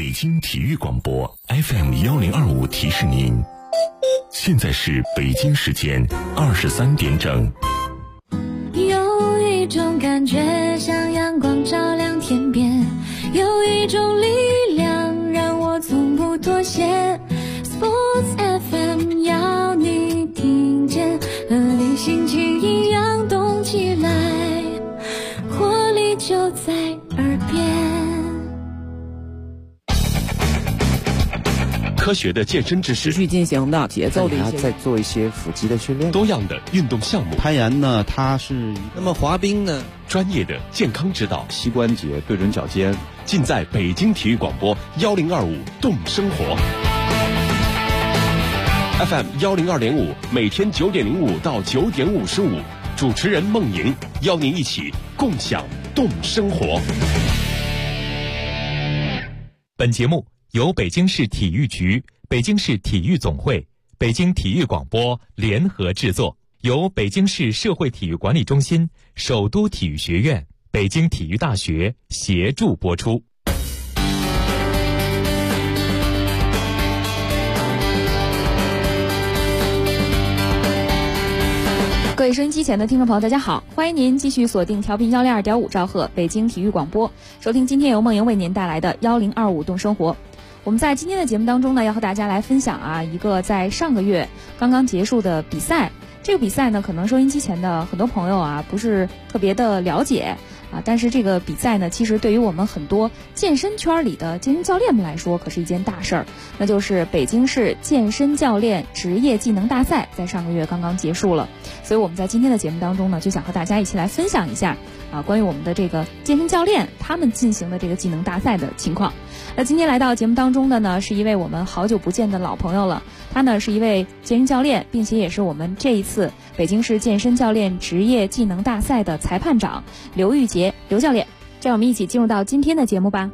北京体育广播 FM1025提示您，现在是北京时间23点整。 有一种感觉像阳光照亮天边，有一种力量让我从不妥协。 Sports FM 要你听见，和你心情一样动起来，活力就在耳边。 科学的健身知识， 持续进行的节奏的一些， 再做一些腹肌的训练， 多样的运动项目。 攀岩呢，它是那么滑冰呢， 专业的健康指导， 膝关节对准脚尖， 尽在北京体育广播1025动生活。FM 102.5，每天9点05到9点55，主持人梦莹邀您一起共享动生活。 本节目由北京市体育局、北京市体育总会、北京体育广播联合制作，由北京市社会体育管理中心、首都体育学院、北京体育大学协助播出。 各位收音机前的听众朋友，大家好，欢迎您继续锁定调频102.5兆赫北京体育广播，收听今天由梦莹为您带来的1025动生活。我们在今天的节目当中呢，要和大家来分享一个在上个月刚刚结束的比赛。这个比赛呢，可能收音机前的很多朋友不是特别的了解但是这个比赛呢，其实对于我们很多健身圈里的健身教练们来说，可是一件大事儿。那就是北京市健身教练职业技能大赛在上个月刚刚结束了。所以我们在今天的节目当中呢，就想和大家一起来分享一下关于我们的这个健身教练他们进行的这个技能大赛的情况。那今天来到节目当中的呢，是一位我们好久不见的老朋友了。他呢是一位健身教练，并且也是我们这一次北京市健身教练职业技能大赛的裁判长刘玉杰刘教练。这样我们一起进入到今天的节目吧。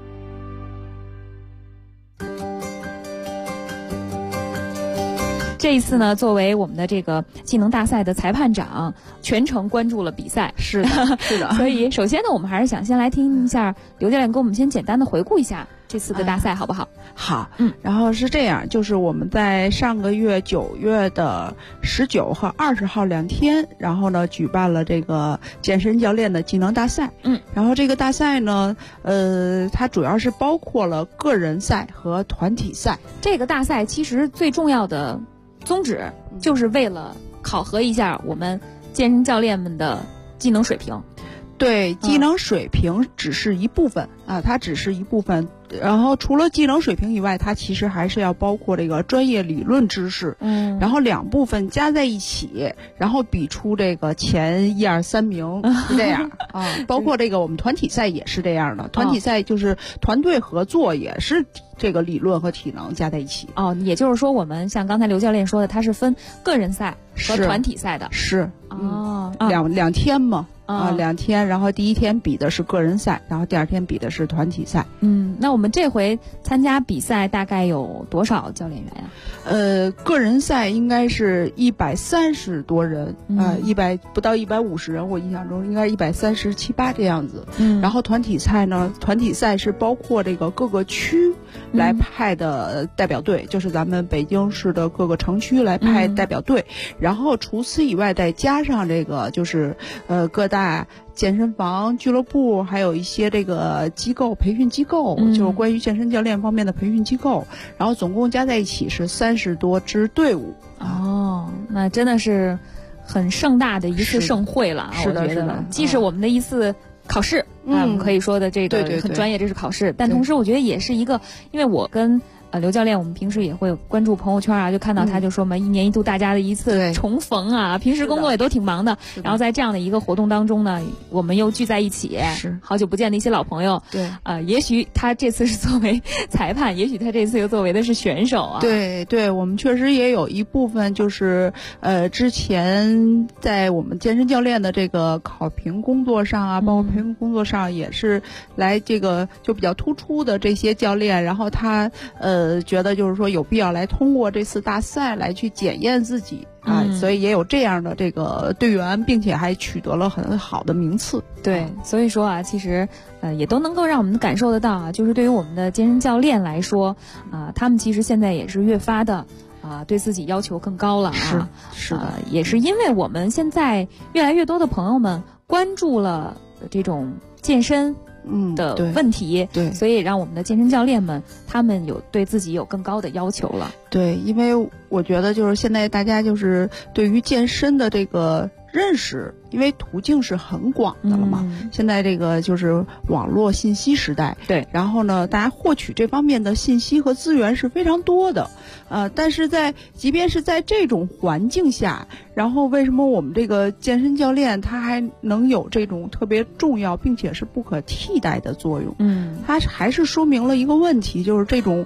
这一次呢，作为我们的这个技能大赛的裁判长，全程关注了比赛。 是的，是的。 所以首先呢，我们还是想先来听一下刘教练给我们先简单的回顾一下这次的大赛，好不好？ 好，然后是这样，就是我们在上个月9月的19和20号2天，然后呢举办了这个健身教练的技能大赛。然后这个大赛呢，它主要是包括了个人赛和团体赛。 这个大赛其实最重要的宗旨就是为了考核一下我们健身教练们的技能水平。 对，技能水平只是一部分它只是一部分。然后除了技能水平以外，它其实还是要包括这个专业理论知识。然后两部分加在一起，然后比出这个前1、2、3名是这样包括这个我们团体赛也是这样的。团体赛就是团队合作，也是这个理论和体能加在一起。 也就是说我们像刚才刘教练说的，它是分个人赛和团体赛的。 是两天嘛。2天，然后第一天比的是个人赛，然后第2天比的是团体赛。 那我们这回参加比赛大概有多少教练员呀？ 个人赛应该是130多人不到150人，我印象中应该137、8这样子。然后团体赛呢，团体赛是包括这个各个区来派的代表队，就是咱们北京市的各个城区来派代表队。然后除此以外，再加上这个就是各大健身房、俱乐部，还有一些这个机构培训机构，就是关于健身教练方面的培训机构，然后总共加在一起是30多支队伍。 那真的是很盛大的一次盛会了。 是的， 我觉得既是我们的一次考试，可以说的这个很专业，这是考试，但同时我觉得也是一个，因为我跟刘教练我们平时也会关注朋友圈就看到他就说嘛，1年1度大家的一次重逢平时工作也都挺忙的，然后在这样的一个活动当中呢，我们又聚在一起， 是好久不见的一些老朋友。 对也许他这次是作为裁判，也许他这次又作为的是选手对，我们确实也有一部分就是之前在我们健身教练的这个考评工作上包括培训工作上也是来这个就比较突出的这些教练，然后他觉得就是说有必要来通过这次大赛来去检验自己啊，所以也有这样的这个队员，并且还取得了很好的名次。 对，所以说啊，其实也都能够让我们感受得到啊，就是对于我们的健身教练来说啊，他们其实现在也是越发的对自己要求更高了啊。 是的， 也是因为我们现在越来越多的朋友们关注了这种健身的问题， 对， 所以让我们的健身教练们他们对自己有更高的要求了。 对，因为我觉得就是现在大家就是对于健身的这个认识，因为途径是很广的了嘛，现在这个就是网络信息时代， 对， 然后呢，大家获取这方面的信息和资源是非常多的，但是即便是在这种环境下，然后为什么我们这个健身教练他还能有这种特别重要并且是不可替代的作用？它还是说明了一个问题，就是这种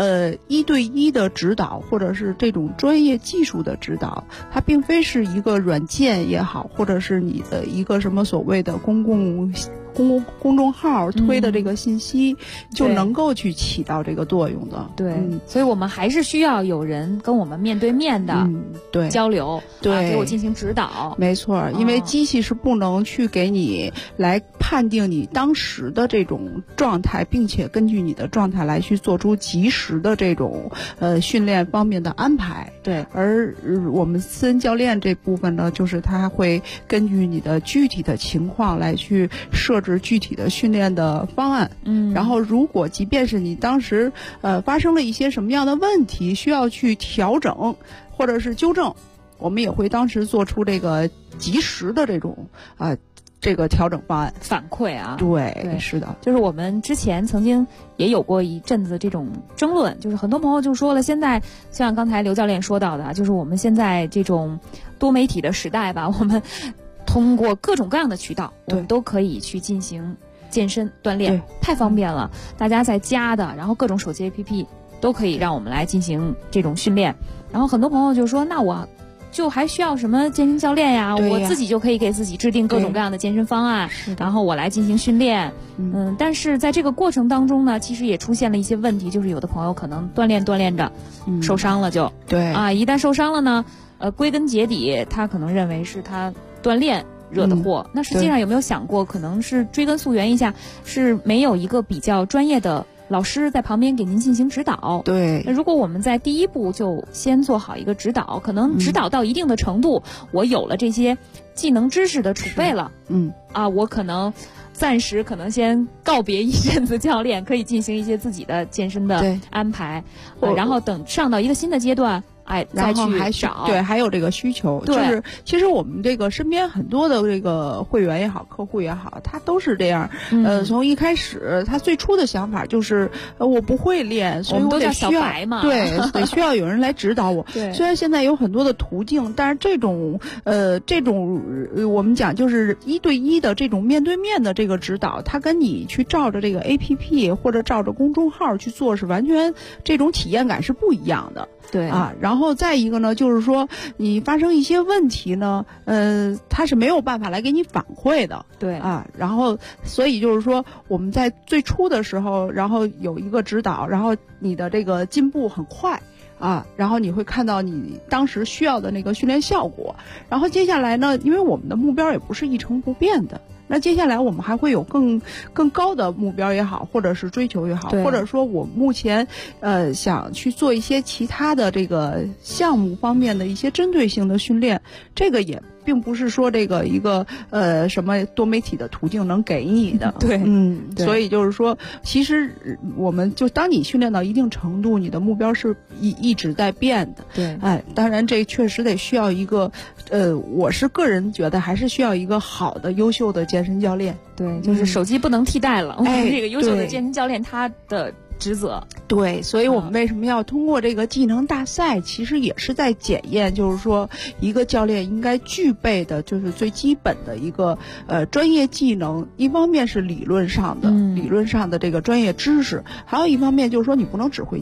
1对1的指导，或者是这种专业技术的指导，它并非是一个软件也好，或者是你的一个什么所谓的公众号推的这个信息就能够去起到这个作用的。 对，所以我们还是需要有人跟我们面对面的交流， 对， 给我进行指导。 没错，因为机器是不能去给你来判定你当时的这种状态，并且根据你的状态来去做出及时的这种训练方面的安排。 对， 而我们私人教练这部分呢，就是他会根据你的具体的情况来去设置具体的训练的方案。然后如果即便是你当时发生了一些什么样的问题需要去调整或者是纠正，我们也会当时做出这个及时的这种这个调整方案反馈啊。 对，是的， 就是我们之前曾经也有过一阵子这种争论，就是很多朋友就说了，现在像刚才刘教练说到的，就是我们现在这种多媒体的时代吧，我们通过各种各样的渠道，我们都可以去进行健身锻炼，太方便了。大家在家的，然后各种手机 APP 都可以让我们来进行这种训练。然后很多朋友就说，那我就还需要什么健身教练呀？我自己就可以给自己制定各种各样的健身方案，然后我来进行训练。但是在这个过程当中呢，其实也出现了一些问题，就是有的朋友可能锻炼着受伤了就，一旦受伤了呢，归根结底他可能认为是他锻炼惹的祸。那实际上有没有想过，可能是追根溯源一下，是没有一个比较专业的老师在旁边给您进行指导。 对， 那如果我们在第一步就先做好一个指导，可能指导到一定的程度，我有了这些技能知识的储备了，我可能暂时可能先告别一阵子教练，可以进行一些自己的健身的安排，然后等上到一个新的阶段，再去找。 对，还有这个需求，就是其实我们这个身边很多的这个会员也好，客户也好，他都是这样。从一开始，他最初的想法就是我不会练，所以我得需要小白嘛， 对，得需要有人来指导我。虽然现在有很多的途径，但是这种我们讲就是1对1的这种面对面的这个指导，他跟你去照着这个 APP 或者照着公众号去做，是完全这种体验感是不一样的。 对然后再一个呢，就是说你发生一些问题呢，他是没有办法来给你反馈的。 对然后所以就是说我们在最初的时候，然后有一个指导，然后你的这个进步很快然后你会看到你当时需要的那个训练效果。然后接下来呢，因为我们的目标也不是一成不变的，那接下来我们还会有更高的目标也好，或者是追求也好，或者说我目前想去做一些其他的这个项目方面的一些针对性的训练，这个也并不是说这个一个什么多媒体的途径能给你的。所以就是说，其实我们就当你训练到一定程度，你的目标是一直在变的。 对， 当然这确实得需要一个我是个人觉得还是需要一个好的优秀的健身教练。 对，就是手机不能替代了，我们这个优秀的健身教练他的职责。 对，所以我们为什么要通过这个技能大赛，其实也是在检验，就是说一个教练应该具备的就是最基本的一个专业技能。一方面是理论上的这个专业知识，还有一方面就是说你不能只会教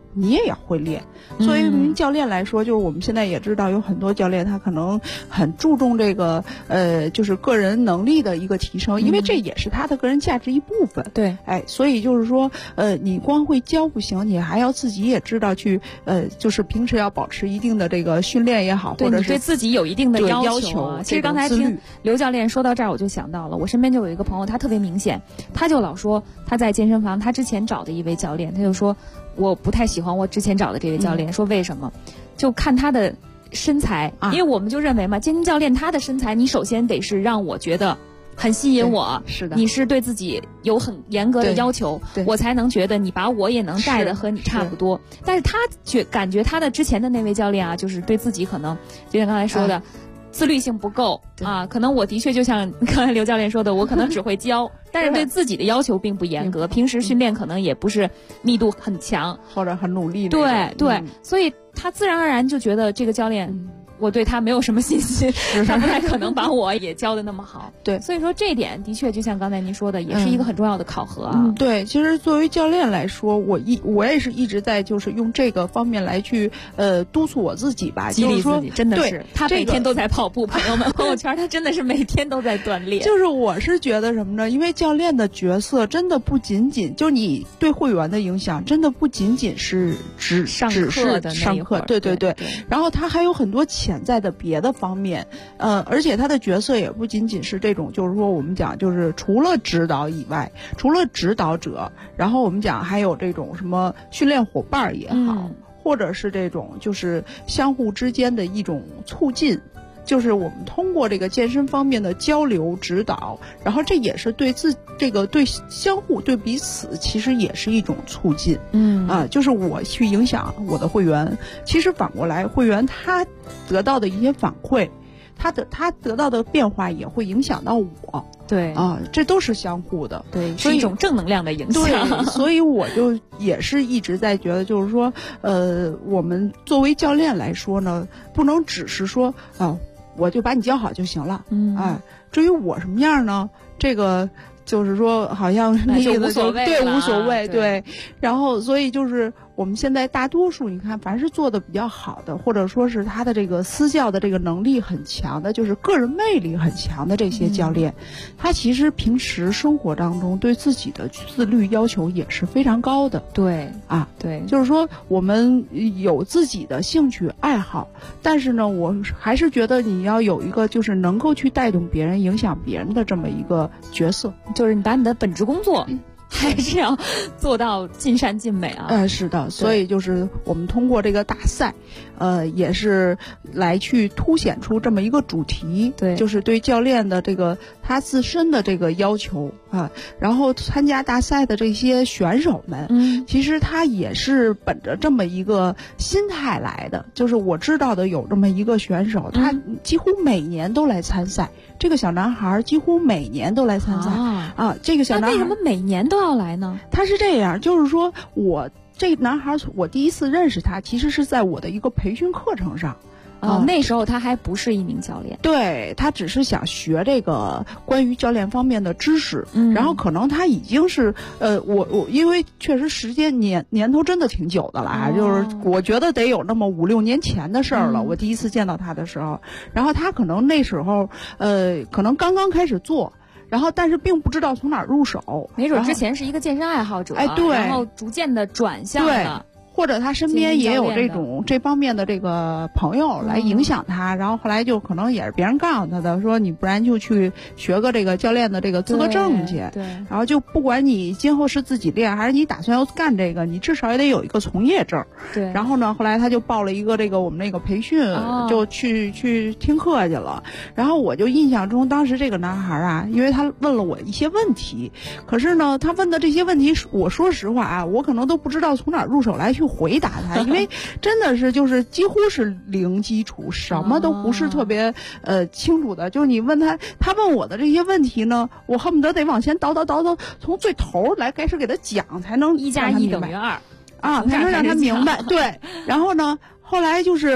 你也要会练。作为一名教练来说，就是我们现在也知道有很多教练他可能很注重这个就是个人能力的一个提升，因为这也是他的个人价值一部分。 对， 所以就是说你光会教不行，你还要自己也知道去就是平时要保持一定的这个训练也好，或者是对自己有一定的要求。其实刚才听刘教练说到这儿，我就想到了，我身边就有一个朋友，他特别明显，他就老说他在健身房，他之前找的一位教练，他就说我不太喜欢我之前找的这位教练，说为什么？就看他的身材，因为我们就认为嘛，健身教练他的身材，你首先得是让我觉得很吸引我， 是的， 你是对自己有很严格的要求，我才能觉得你把我也能带的和你差不多。但是他感觉他的之前的那位教练啊，就是对自己可能就像刚才说的。自律性不够啊，可能我的确就像刚才刘教练说的，我可能只会教，但是对自己的要求并不严格，平时训练可能也不是密度很强或者很努力。 对，所以他自然而然就觉得这个教练。我对他没有什么信心，他不太可能把我也教的那么好。 对， 所以说这一点的确就像刚才您说的，也是一个很重要的考核啊。 对，其实作为教练来说，我也是一直在就是用这个方面来去督促我自己吧， 激励自己，真的是。他每天都在跑步，朋友们，朋友圈他真的是每天都在锻炼。 就是我是觉得什么呢？因为教练的角色真的不仅仅就你对会员的影响，真的不仅仅是上课的上课，对。然后他还有很多潜在的别的方面，而且他的角色也不仅仅是这种，就是说我们讲就是除了指导以外，除了指导者，然后我们讲还有这种什么训练伙伴也好，或者是这种就是相互之间的一种促进。就是我们通过这个健身方面的交流指导，然后这也是对对相互对彼此其实也是一种促进。就是我去影响我的会员，其实反过来会员他得到的一些反馈，他得到的变化也会影响到我。 对这都是相互的。 对，是一种正能量的影响。 对，所以我就也是一直在觉得，就是说我们作为教练来说呢，不能只是说我就把你教好就行了。至于我什么样呢？这个就是说，好像那意思就对无所谓，对。然后，所以就是我们现在大多数，你看，凡是做的比较好的，或者说是他的这个私教的这个能力很强的，就是个人魅力很强的这些教练，他其实平时生活当中对自己的自律要求也是非常高的。 对对，就是说我们有自己的兴趣爱好，但是呢，我还是觉得你要有一个就是能够去带动别人、影响别人的这么一个角色， 就是你把你的本职工作。还是要做到尽善尽美啊！ 是的，所以就是我们通过这个大赛，也是来去凸显出这么一个主题， 对， 就是对教练的这个他自身的这个要求啊。然后参加大赛的这些选手们，其实他也是本着这么一个心态来的。就是我知道的有这么一个选手，他几乎每年都来参赛。这个小男孩几乎每年都来参赛这个小男孩为什么每年都要来呢？ 他是这样，就是说这个男孩，我第一次认识他，其实是在我的一个培训课程上。 那时候他还不是一名教练， 对，他只是想学这个关于教练方面的知识，然后可能他已经是我因为确实时间年头真的挺久的了，就是我觉得得有那么5、6年前的事儿了。我第一次见到他的时候，然后他可能那时候可能刚刚开始做。然后，但是并不知道从哪儿入手， 没准之前是一个健身爱好者， 对， 然后逐渐的转向了。 或者他身边也有这方面的这个朋友来影响他，然后后来就可能也是别人告诉他的，说你不然就去学个这个教练的这个资格证去， 对， 然后就不管你今后是自己练还是你打算要干这个，你至少也得有一个从业证， 对。 然后呢，后来他就报了一个这个我们那个培训，就去听课去了。然后我就印象中，当时这个男孩啊，因为他问了我一些问题，可是呢，他问的这些问题，我说实话啊，我可能都不知道从哪儿入手来去回答他，因为真的是就是几乎是零基础，什么都不是特别清楚的。就是你问他问我的这些问题呢，我恨不得得往前倒，从最头来开始给他讲，才能 1+1等于2 才能让他明白。对，然后呢，后来就是。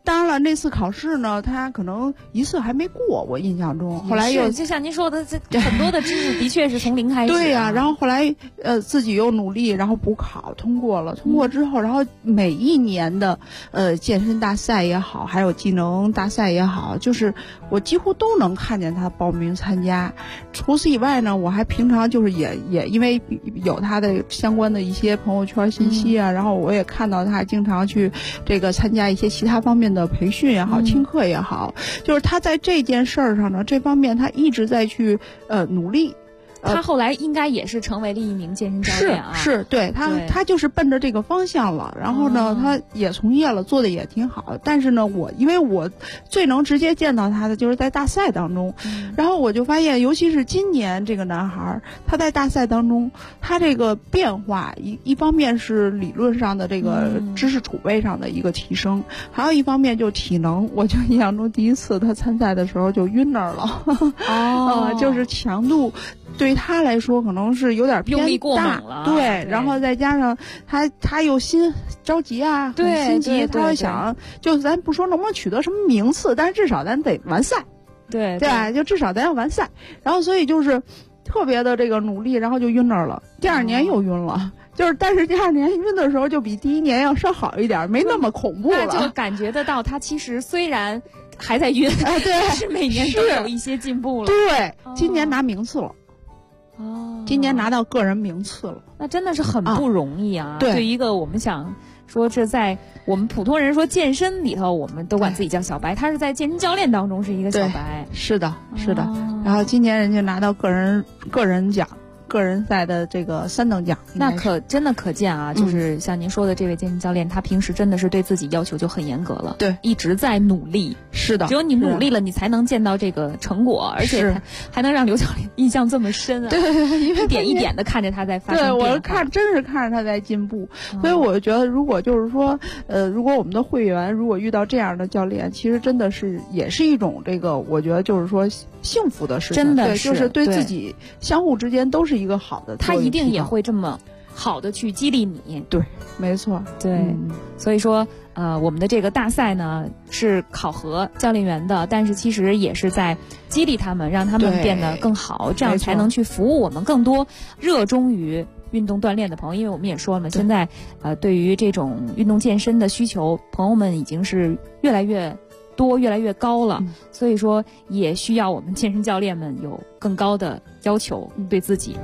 当然了，那次考试呢，他可能一次还没过，我印象中。后来又就像您说的，这很多的知识的确是从零开始。 对呀，然后后来自己又努力，然后补考通过了。通过之后，然后每一年的健身大赛也好，还有技能大赛也好，就是我几乎都能看见他报名参加。除此以外呢，我还平常就是也因为有他的相关的一些朋友圈信息啊，然后我也看到他经常去这个参加一些其他方面的培训也好，听课也好，就是他在这件事儿上呢，这方面他一直在去努力。 他后来应该也是成为了一名健身教练啊， 是对他就是奔着这个方向了。然后呢，他也从业了，做的也挺好。但是呢，因为我最能直接见到他的就是在大赛当中，然后我就发现，尤其是今年这个男孩，他在大赛当中，他这个变化一方面是理论上的这个知识储备上的一个提升，还有一方面就体能。我就印象中第一次他参赛的时候就晕那儿了，就是强度。对他来说可能是有点偏大， 用力过猛了， 对，然后再加上他又心着急啊，很心急，他会想，就咱不说能不能取得什么名次，但是至少咱得完赛，对吧？就至少咱要完赛，然后所以就是特别的这个努力，然后就晕那儿了。第二年又晕了。但是第二年晕的时候就比第一年要稍好一点，没那么恐怖了。 那就感觉得到他其实虽然还在晕，对，但是每年都有一些进步了。 对，今年拿名次了。今年拿到个人名次了， 那真的是很不容易啊！对一个我们想说，这在我们普通人说健身里头，我们都管自己叫小白，他是在健身教练当中是一个小白。 是的，是的。然后今年人家拿到个人奖。个人赛的这个3等奖， 那真的可见啊，就是像您说的这位健身教练，他平时真的是对自己要求就很严格了， 对， 一直在努力。 是的， 只有你努力了，你才能见到这个成果，而且还能让刘教练印象这么深啊。 对，因为一点一点的看着他在发生变化。 对，我真是看着他在进步，所以我觉得，如果就是说，如果我们的会员如果遇到这样的教练，其实真的是也是一种这个，我觉得就是说幸福的事情， 真的就是对自己相互之间都是一个好的。 他一定也会这么好的去激励你。 对，没错， 对，所以说我们的这个大赛呢是考核教练员的，但是其实也是在激励他们，让他们变得更好，这样才能去服务我们更多热衷于运动锻炼的朋友。因为我们也说了，现在对于这种运动健身的需求，朋友们已经是越来越多，越来越高了，所以说也需要我们健身教练们有更高的要求对自己。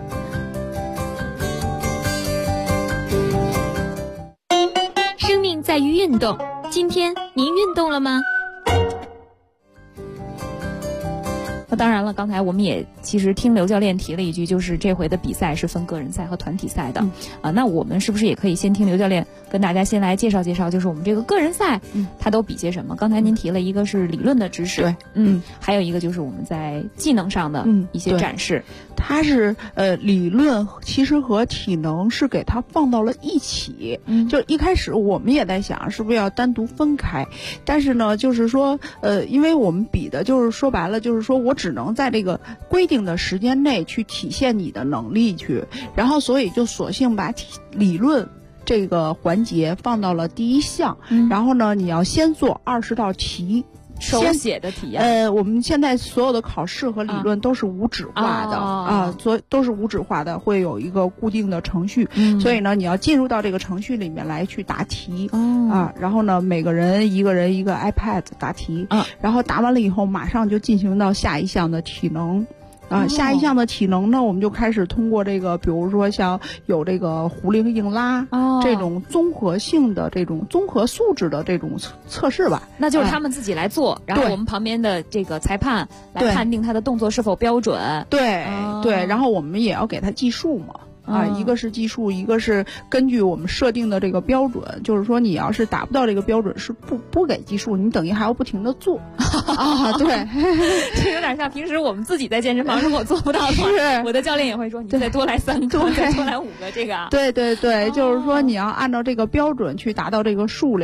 生命在于运动，今天您运动了吗？ 那当然了，刚才我们也其实听刘教练提了一句，就是这回的比赛是分个人赛和团体赛的，那我们是不是也可以先听刘教练跟大家先来介绍介绍，就是我们这个个人赛，它都比些什么？刚才您提了一个是理论的知识， 对， 还有一个就是我们在技能上的一些展示。 它是理论其实和体能是给它放到了一起，就一开始我们也在想是不是要单独分开，但是呢，就是说因为我们比的就是说白了就是说我只能在这个规定的时间内去体现你的能力去，然后所以就索性把理论这个环节放到了第一项，然后呢你要先做20道题。 手写的体验， 我们现在所有的考试和理论都是无纸化的都是无纸化的，会有一个固定的程序，所以呢，你要进入到这个程序里面来去答题然后呢，每个人一个 iPad 答题然后答完了以后，马上就进行到下一项的体能。下一项的体能呢，我们就开始通过这个，比如说像有这个壶铃硬拉这种综合性的这种综合素质的这种测试吧。 那就是他们自己来做，然后我们旁边的这个裁判来判定他的动作是否标准。 对，然后我们也要给他计数嘛。一个是计数，一个是根据我们设定的这个标准，就是说你要是达不到这个标准是不给计数，你等于还要不停的做对， 这有点像平时我们自己在健身房如果做不到的话，我的教练也会说你再多来3个，再多来5个这个。 对，就是说你要按照这个标准去达到这个数量。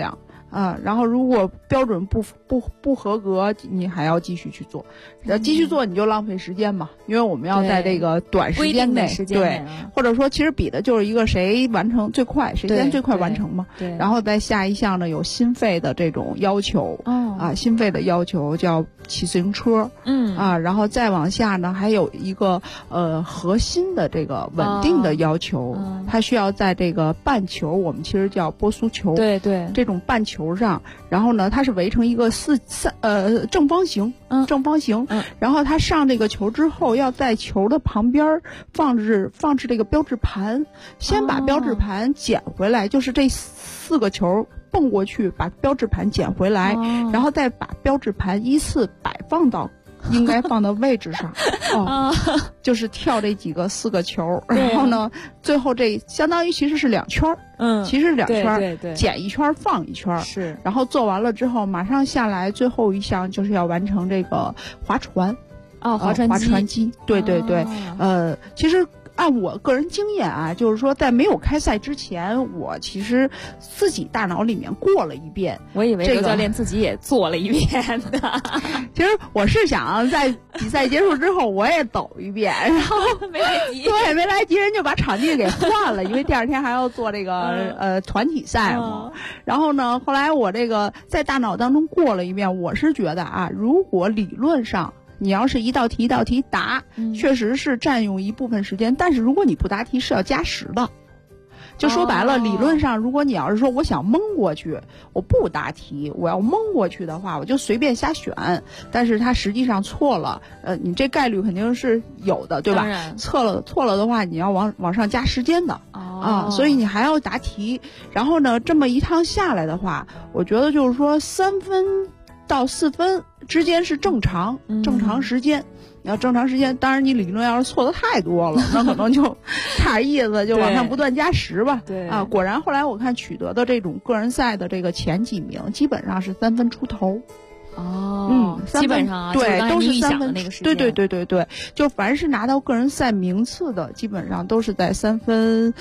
然后如果标准不合格，你还要继续去做，继续做你就浪费时间嘛，因为我们要在这个短时间内，对，或者说其实比的就是一个谁完成最快，谁先最快完成嘛。 对。 然后在下一项呢有心肺的这种要求，心肺的要求叫骑自行车，然后再往下呢还有一个核心的这个稳定的要求，它需要在这个半球，我们其实叫波苏球， 对对， 这种半球上，然后呢它是围成一个正方形，然后它上这个球之后，要在球的旁边放置这个标志盘，先把标志盘捡回来，就是这4个球蹦过去，把标志盘捡回来，然后再把标志盘依次摆放到应该放的位置上，就是跳这4个球，然后呢，最后这相当于其实是2圈，其实是2圈， 对， 捡一圈放一圈， 是， 然后做完了之后，马上下来，最后一项就是要完成这个划船， 划船机， 对，其实。按我个人经验啊，就是说在没有开赛之前，我其实自己大脑里面过了一遍。 我以为刘教练自己也做了一遍的。 其实我是想在比赛结束之后我也走一遍，然后没来及。 对，没来及，人就把场地给换了，因为第2天还要做这个团体赛嘛。然后呢，后来我这个在大脑当中过了一遍，我是觉得啊，如果理论上你要是一道题一道题答，确实是占用一部分时间，但是如果你不答题是要加时的。就说白了，理论上如果你要是说我想蒙过去，我不答题，我要蒙过去的话，我就随便瞎选，但是它实际上错了，你这概率肯定是有的，对吧？错了的话，你要往上加时间的所以你还要答题。然后呢，这么一趟下来的话，我觉得就是说3分到4分之间是正常时间。你要正常时间，当然你理论要是错的太多了，那可能就差点意思，就往上不断加时吧。 对果然后来我看取得的这种个人赛的这个前几名，基本上是3分出头。 基本上对，都是 3分。 对，就凡是拿到个人赛名次的，基本上都是在3分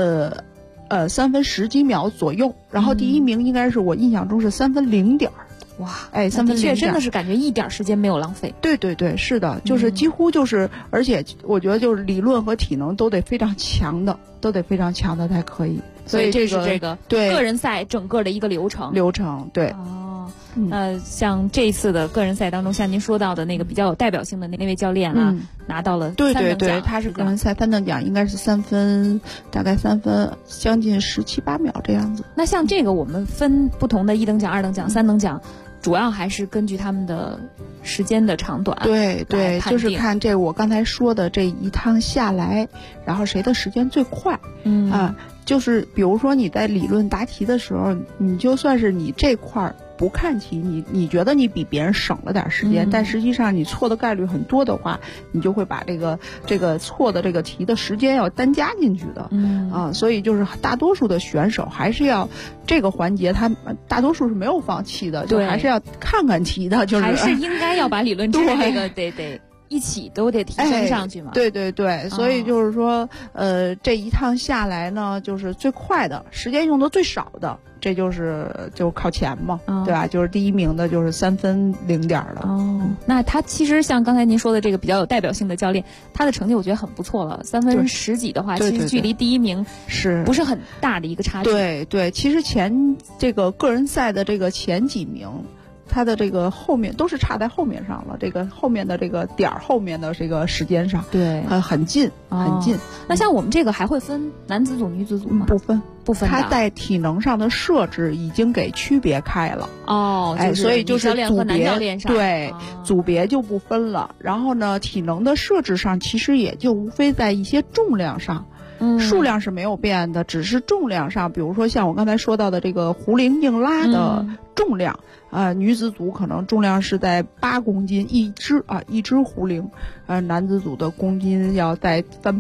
3分10几秒左右。然后第1名应该是我印象中是3分0点。 哇 ，3分0点， 的确真的是感觉一点时间没有浪费。 对，是的，就是几乎就是，而且我觉得就是理论和体能都得非常强的才可以。 所以这是这个对个人赛整个的一个流程， 对。 像这次的个人赛当中，像您说到的那个比较有代表性的那位教练拿到了对，他是个人赛3等奖，应该是大概3分将近17、18秒这样子。 那像这个我们分不同的1等奖、2等奖、3等奖，主要还是根据他们的时间的长短。 对，就是看这我刚才说的这一趟下来，然后谁的时间最快。就是比如说你在理论答题的时候，你就算是你这块不看题，你觉得你比别人省了点时间，但实际上你错的概率很多的话，你就会把这个错的这个题的时间要单加进去的。所以就是大多数的选手还是要这个环节，他大多数是没有放弃的，就还是要看看题的，就是还是应该要把理论知识这个得一起都得提升上去嘛。 对，所以就是说，这一趟下来呢，就是最快的时间用的最少的，这就靠前嘛，对吧？就是第1名的就是3分0点的。 那他其实像刚才您说的这个比较有代表性的教练，他的成绩我觉得很不错了，3分10几的话，其实距离第1名是不是很大的一个差距？ 对，其实这个个人赛的这个前几名，它的这个后面都是差在后面上了，这个后面的这个点后面的这个时间上， 对， 很近。 那像我们这个还会分男子组、女子组吗？ 不分。 它在体能上的设置已经给区别开了。所以就是组别组别就不分了。然后呢，体能的设置上其实也就无非在一些重量上。数量是没有变的，只是重量上，比如说像我刚才说到的这个壶铃硬拉的重量，女子组可能重量是在8公斤一只壶铃，男子组的公斤要再3倍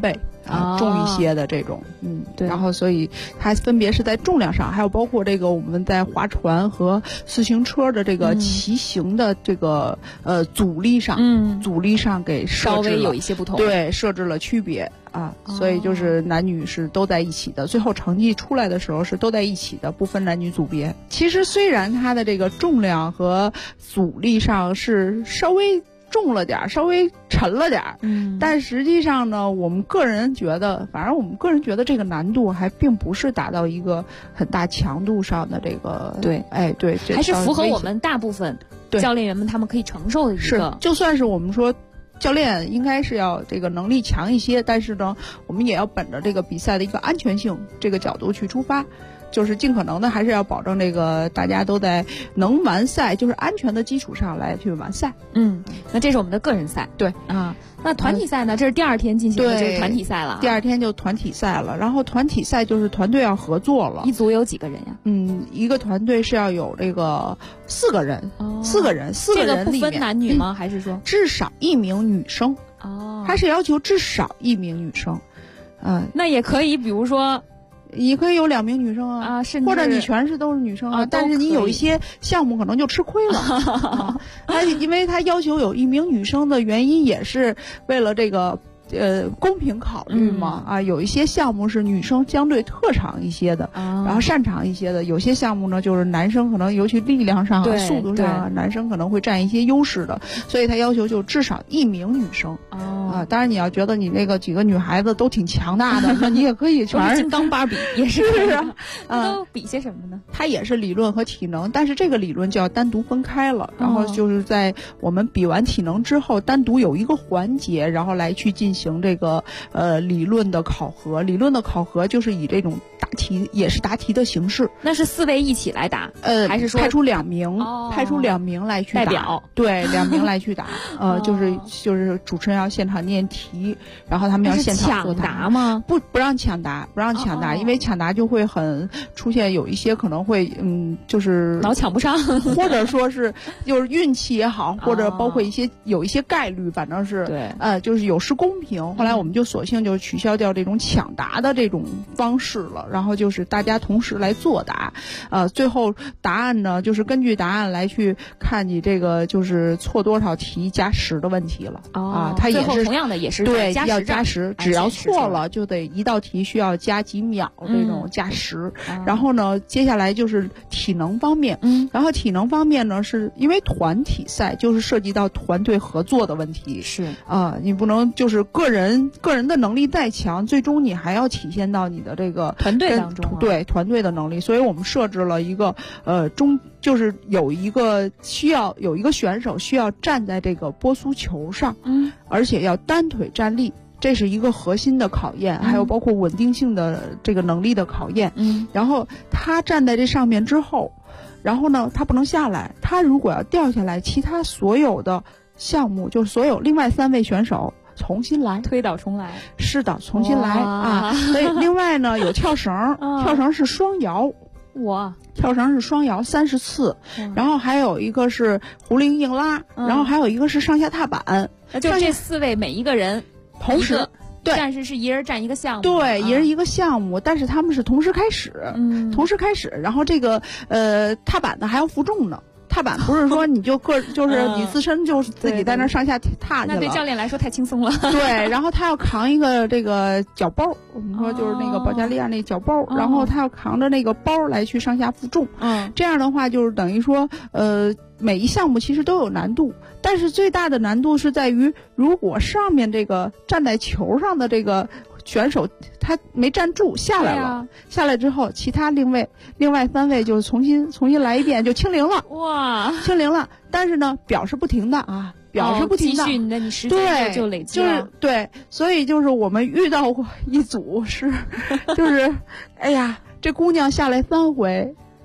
重一些的这种，对。然后所以它分别是在重量上，还有包括这个我们在划船和自行车的这个骑行的这个阻力上给设置了， 稍微有一些不同， 对，设置了区别。所以就是男女是都在一起的，最后成绩出来的时候是都在一起的，不分男女组别。其实虽然它的这个重量和阻力上是稍微重了点，稍微沉了点，但实际上呢，我们个人觉得，反正我们个人觉得这个难度还并不是达到一个很大强度上的这个，对，对， 还是符合我们大部分教练员们他们可以承受的一个。 是，就算是我们说教练应该是要这个能力强一些，但是呢，我们也要本着这个比赛的一个安全性这个角度去出发，就是尽可能的还是要保证这个大家都在能完赛，就是安全的基础上来去完赛。 那这是我们的个人赛， 对啊。那团体赛呢？这是第2天进行的，就是团体赛了。 第2天就团体赛了，然后团体赛就是团队要合作了。 一组有几个人呀？ 一个团队是要有这个4个人，4个人这个不分男女吗？还是说至少1名女生？它是要求至少1名女生。 那也可以，比如说。 你可以有2名女生甚至或者你全是都是女生但是你有一些项目可能就吃亏了。因为他要求有1名女生的原因也是为了这个公平考虑嘛。有一些项目是女生相对特长一些的，然后擅长一些的，有些项目呢就是男生可能尤其力量上速度上男生可能会占一些优势的，所以他要求就至少1名女生。当然你要觉得你那个几个女孩子都挺强大的，那你也可以全是金刚芭比，也是可以的。都比些什么呢？ 它也是理论和体能，但是这个理论就要单独分开了，然后就是在我们比完体能之后，单独有一个环节，然后来去进行这个理论的考核。理论的考核就是以这种答题，也是答题的形式。 那是4位一起来答，还是说派出2名，派出2名来去答？ 代表对，2名来去答。就是主持人要现场念题，然后他们要现场作答吗？ 不让抢答，因为抢答就会很出现有一些可能会就是老抢不上， 或者说是就是运气也好，或者包括有一些概率，反正是对， 就是有失公平。后来我们就索性就取消掉这种抢答的这种方式了，然后就是大家同时来作答，最后答案呢就是根据答案来去看你这个就是错多少题加10的问题了。它也是同样的也是对要加10，只要错了就得一道题需要加几秒这种加10。然后呢，接下来就是体能方面，然后体能方面呢，是因为团体赛就是涉及到团队合作的问题， 是你不能就是个人的能力再强，最终你还要体现到你的这个团队当中， 对团队的能力。所以我们设置了一个就是有一个需要有一个选手需要站在这个波速球上，而且要单腿站立，这是一个核心的考验，还有包括稳定性的这个能力的考验。然后他站在这上面之后，然后呢，他不能下来，他如果要掉下来，其他所有的项目就是所有另外3位选手重新来， 推倒重来。 是的，重新来所以另外呢有跳绳，跳绳是双摇。跳绳是双摇30次，然后还有一个是壶铃硬拉，然后还有一个是上下踏板。 就这4位每一个人同时，对， 但是是一人占一个项目， 对，一人一个项目，但是他们是同时开始，然后这个踏板呢还要负重呢。踏板不是说你就就是你自身就自己在那上下踏去了， 那对教练来说太轻松了。 对，然后他要扛一个这个脚包，我们说就是那个保加利亚那脚包，然后他要扛着那个包来去上下负重。这样的话就是等于说每一项目其实都有难度，但是最大的难度是在于如果上面这个站在球上的这个选手他没站住下来了，下来之后其他另外3位就是重新来一遍就清零了。清零了，但是呢表示不停的表示不停的， 继续你时间就累积了。 就是对，所以就是我们遇到过一组是就是哎呀这姑娘下来3回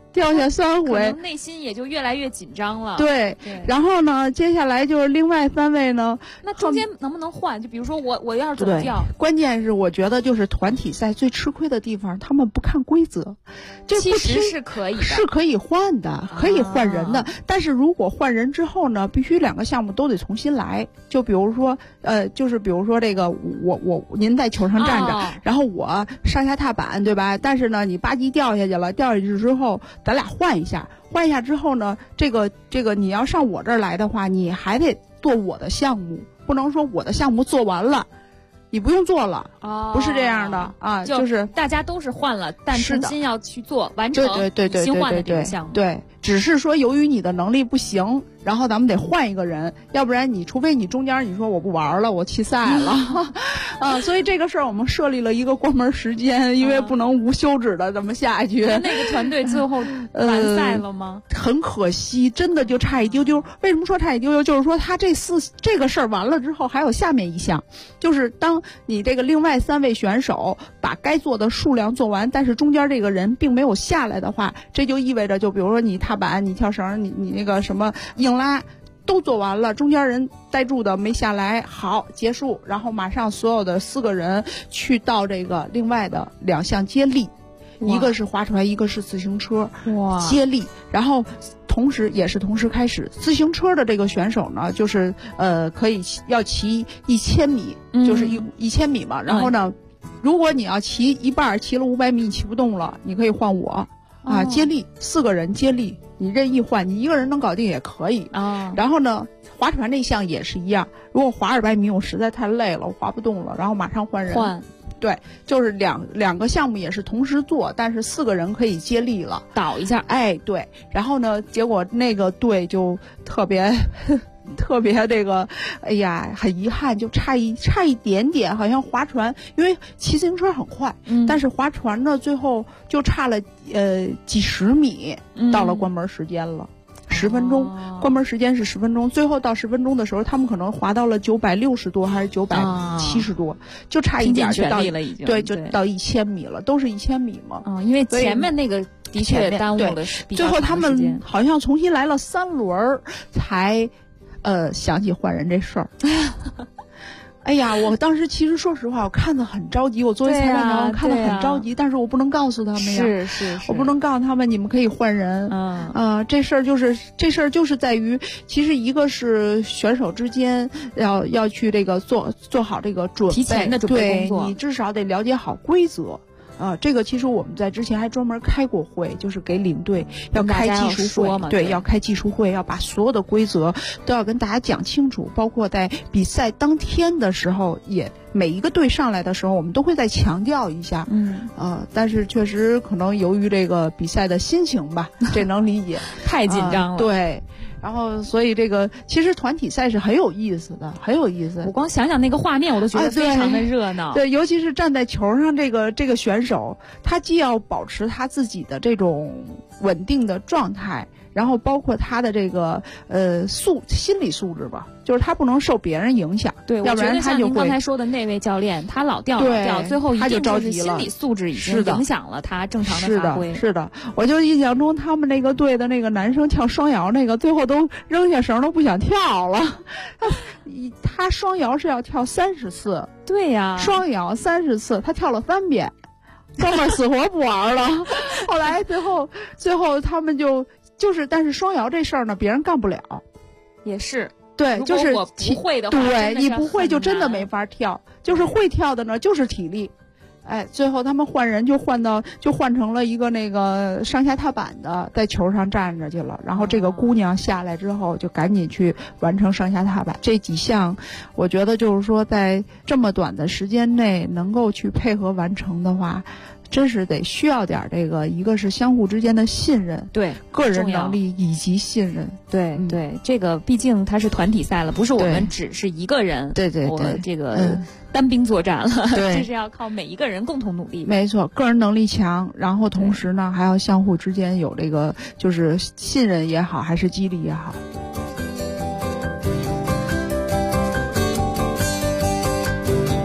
掉下3 可回， 能内心也就越来越紧张了。 对， 对， 然后呢，接下来就是另外3位呢， 那中间能不能换？就比如说我要是怎么掉？ 关键是我觉得就是团体赛最吃亏的地方，他们不看规则，这其实是可以的， 是可以换的，可以换人的。但是如果换人之后呢，必须2个项目都得重新来。就比如说，就是比如说这个您在球上站着，然后我上下踏板，对吧？但是呢，你吧唧掉下去了，掉下去之后，咱俩换一下之后呢，这个你要上我这儿来的话，你还得做我的项目，不能说我的项目做完了，你不用做了，不是这样的啊，就是大家都是换了，但重新要去做完成新换的这个项目。 对，只是说由于你的能力不行，然后咱们得换一个人，要不然除非你中间你说我不玩了，我弃赛了啊，所以这个事儿我们设立了一个关门时间，因为不能无休止的这么下去。 那个团队最后完赛了吗？ 很可惜，真的就差一丢丢。为什么说差一丢丢？就是说他这个事儿完了之后，还有下面一项，就是当你这个另外3位选手把该做的数量做完，但是中间这个人并没有下来的话，这就意味着，就比如说你踏板、你跳绳、你那个什么硬拉都做完了，中间人呆住的没下来，好，结束，然后马上所有的4个人去到这个另外的2项接力，一个是划船，一个是自行车，接力，然后同时开始。自行车的这个选手呢，就是要骑1000米，就是1000米嘛。然后呢，如果你要骑一半，骑了500米你骑不动了，你可以换我啊，接力，4个人接力，你任意换，你一个人能搞定也可以啊。然后呢，划船这项也是一样，如果划200米我实在太累了，我划不动了，然后马上换人。对，就是两个项目也是同时做，但是4个人可以接力了， 倒一下。 哎，对，然后呢，结果那个队就特别这个，哎呀，很遗憾，就差一点点，好像划船，因为骑自行车很快，但是划船呢，最后就差了几十米，到了关门时间了。10分钟，关门时间是10分钟，最后到10分钟的时候，他们可能滑到了960多还是970多，就差一点就到了已经， 对，就到1000米了，都是1000米嘛。 因为前面那个的确耽误了比较长的时间。 最后他们好像重新来了3轮才想起换人这事儿。哎呀，我当时其实说实话，我看得很着急。我作为裁判长，我看得很着急，但是我不能告诉他们呀。 是， 我不能告诉他们你们可以换人。这事儿就是在于，其实一个是选手之间要去这个做好这个准备， 提前的准备工作， 对，你至少得了解好规则。这个其实我们在之前还专门开过会，就是给领队要开技术会，对，要开技术会，要把所有的规则都要跟大家讲清楚，包括在比赛当天的时候，也每一个队上来的时候，我们都会再强调一下。但是确实可能由于这个比赛的心情吧，这能理解， 太紧张了。 对。然后，所以这个其实团体赛是很有意思的，很有意思。 我光想想那个画面，我都觉得非常的热闹。 对，尤其是站在球上这个选手，他既要保持他自己的这种稳定的状态，然后包括他的这个心理素质吧，就是他不能受别人影响， 对， 要不然他就会。 像您刚才说的那位教练，他老掉，最后一定就是心理素质已经影响了他正常的发挥。 是的，我就印象中他们那个队的那个男生跳双摇，那个最后都扔下绳都不想跳了。他双摇是要跳30次， 对呀， 双摇30次，他跳了3遍，哥们儿死活不玩了。后来最后他们就是，但是双摇这事儿呢，别人干不了， 也是。 对，就是我不会的话， 对，你不会就真的没法跳。就是会跳的呢，就是体力。哎，最后他们换人就换成了一个那个上下踏板的，在球上站着去了。然后这个姑娘下来之后，就赶紧去完成上下踏板。这几项，我觉得就是说，在这么短的时间内能够去配合完成的话，真是得需要点这个，一个是相互之间的信任， 对， 个人能力以及信任， 对对，这个毕竟它是团体赛了，不是我们只是一个人， 对， 我这个单兵作战了， 对， 这是要靠每一个人共同努力。 没错，个人能力强，然后同时呢，还要相互之间有这个，就是信任也好，还是激励也好。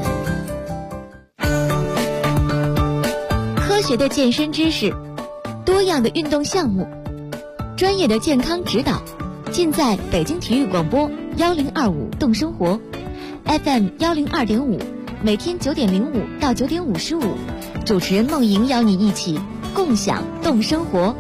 科学的健身知识，多多样的运动项目，专业的健康指导，尽在北京体育广播1025动生活 FM 102.5，每天9点05到9点55，主持人梦莹邀你一起共享动生活。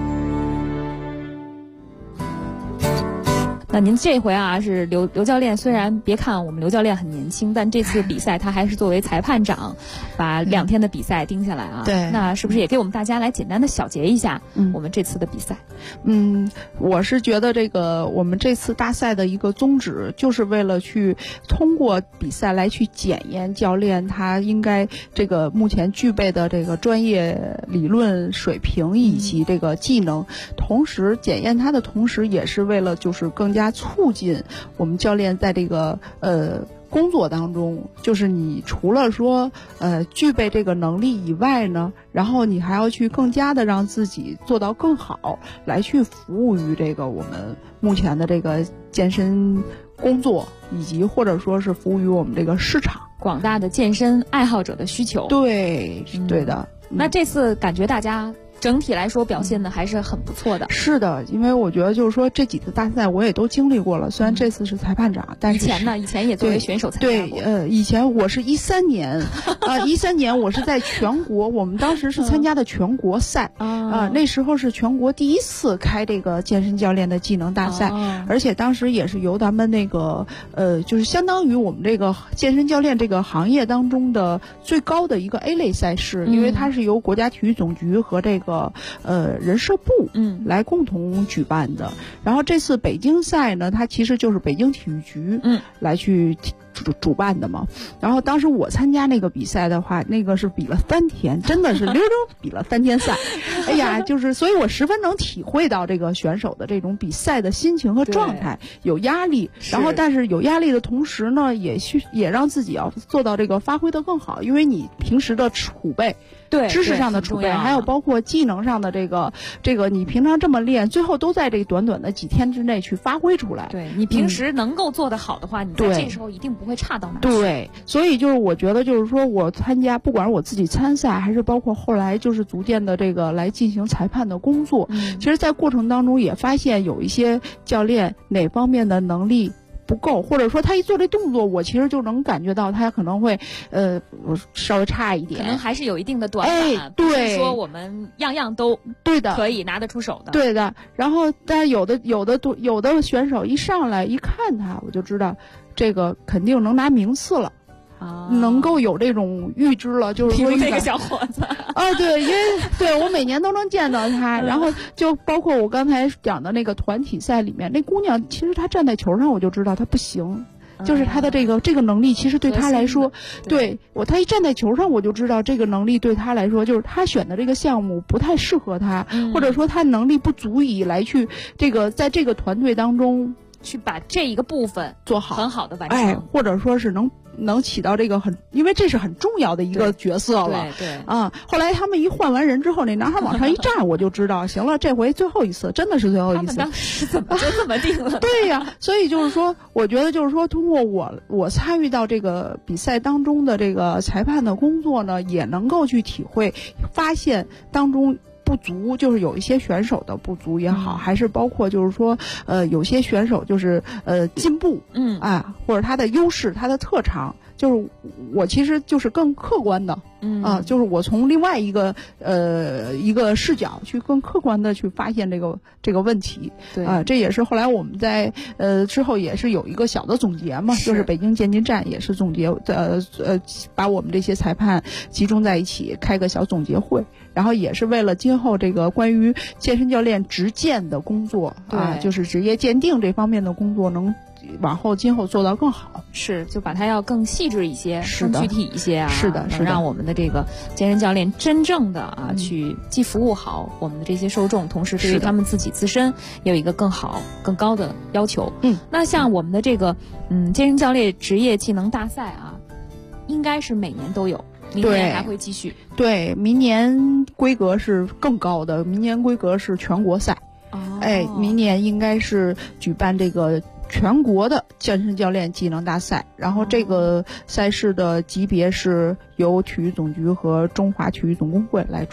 那您这回啊是刘教练，虽然别看我们刘教练很年轻，但这次比赛他还是作为裁判长，把2天的比赛盯下来啊。 对， 那是不是也给我们大家来简单的小结一下我们这次的比赛？ 我是觉得这个我们这次大赛的一个宗旨，就是为了去通过比赛来去检验教练他应该这个目前具备的这个专业理论水平以及这个技能，同时检验他的同时，也是为了就是更加促进我们教练在这个工作当中，就是你除了说具备这个能力以外呢，然后你还要去更加的让自己做到更好，来去服务于这个我们目前的这个健身工作，以及或者说是服务于我们这个市场广大的健身爱好者的需求。 对，对的。 那这次感觉大家整体来说表现的还是很不错的。 是的，因为我觉得就是说这几次大赛我也都经历过了，虽然这次是裁判长，但是以前也作为选手参加过。 对，以前我是13年，13年我是在全国，我们当时是参加的全国赛那时候是全国第一次开这个健身教练的技能大赛，而且当时也是由咱们那个就是相当于我们这个健身教练这个行业当中的最高的一个 A 类赛事，因为它是由国家体育总局和这个人社部来共同举办的。然后这次北京赛呢，它其实就是北京体育局来去主办的嘛。然后当时我参加那个比赛的话，那个是比了3天，真的是溜溜比了3天赛。哎呀，就是所以我十分能体会到这个选手的这种比赛的心情和状态，有压力，然后但是有压力的同时呢，也让自己要做到这个发挥的更好，因为你平时的储备。 对， 知识上的储备，还有包括技能上的这个你平常这么练，最后都在这短短的几天之内去发挥出来。 对，你平时能够做得好的话，你在这时候一定不会差到哪去。 对，所以就是我觉得就是说我参加，不管是我自己参赛，还是包括后来就是逐渐的这个来进行裁判的工作，其实在过程当中也发现有一些教练哪方面的能力不够，或者说他一做这动作，我其实就能感觉到他可能会稍微差一点， 可能还是有一看短板， 对， 不是说我们样样都对的， 可以拿得出手的， 对的。然后但有的选手一上来一看他，我就知道这个肯定能拿名次了。能够有这种预知了，就是说那个小伙子对，因为对我每年都能见到他，然后就包括我刚才讲的那个团体赛里面，那姑娘其实她站在球上我就知道她不行，就是她的这个能力其实对她来说，她一站在球上我就知道这个能力对她来说，就是她选的这个项目不太适合她，或者说她能力不足以来去在这个团队当中去把这一个部分做好， 很好的完成， 或者说是能起到这个因为这是很重要的一个角色了。 对后来他们一换完人之后，那男孩往上一站，我就知道，行了，这回最后一次，真的是最后一次。他们当时怎么就这么定了？ 对呀，所以就是说，我觉得就是说，通过我参与到这个比赛当中的这个裁判的工作呢，也能够去体会，发现当中不足，就是有一些选手的不足也好，还是包括就是说有些选手就是进步或者他的优势他的特长，就是我其实就是更客观的就是我从另外一个视角去更客观的去发现这个问题。 对这也是后来我们在之后也是有一个小的总结嘛，就是北京健金站也是总结把我们这些裁判集中在一起开个小总结会，然后也是为了今后这个关于健身教练执鉴的工作就是职业鉴定这方面的工作能往后今后做到更好， 就把它要更细致一些，更具体一些是的， 能让我们的这个健身教练真正的去既服务好我们的这些受众，同时对于他们自己自身也有一个更好更高的要求。那像我们的这个健身教练职业技能大赛应该是每年都有，明年还会继续。 对，明年规格是更高的，明年规格是全国赛。明年应该是举办这个全国的健身教练技能大赛，然后这个赛事的级别是由体育总局和中华体育总工会来主办。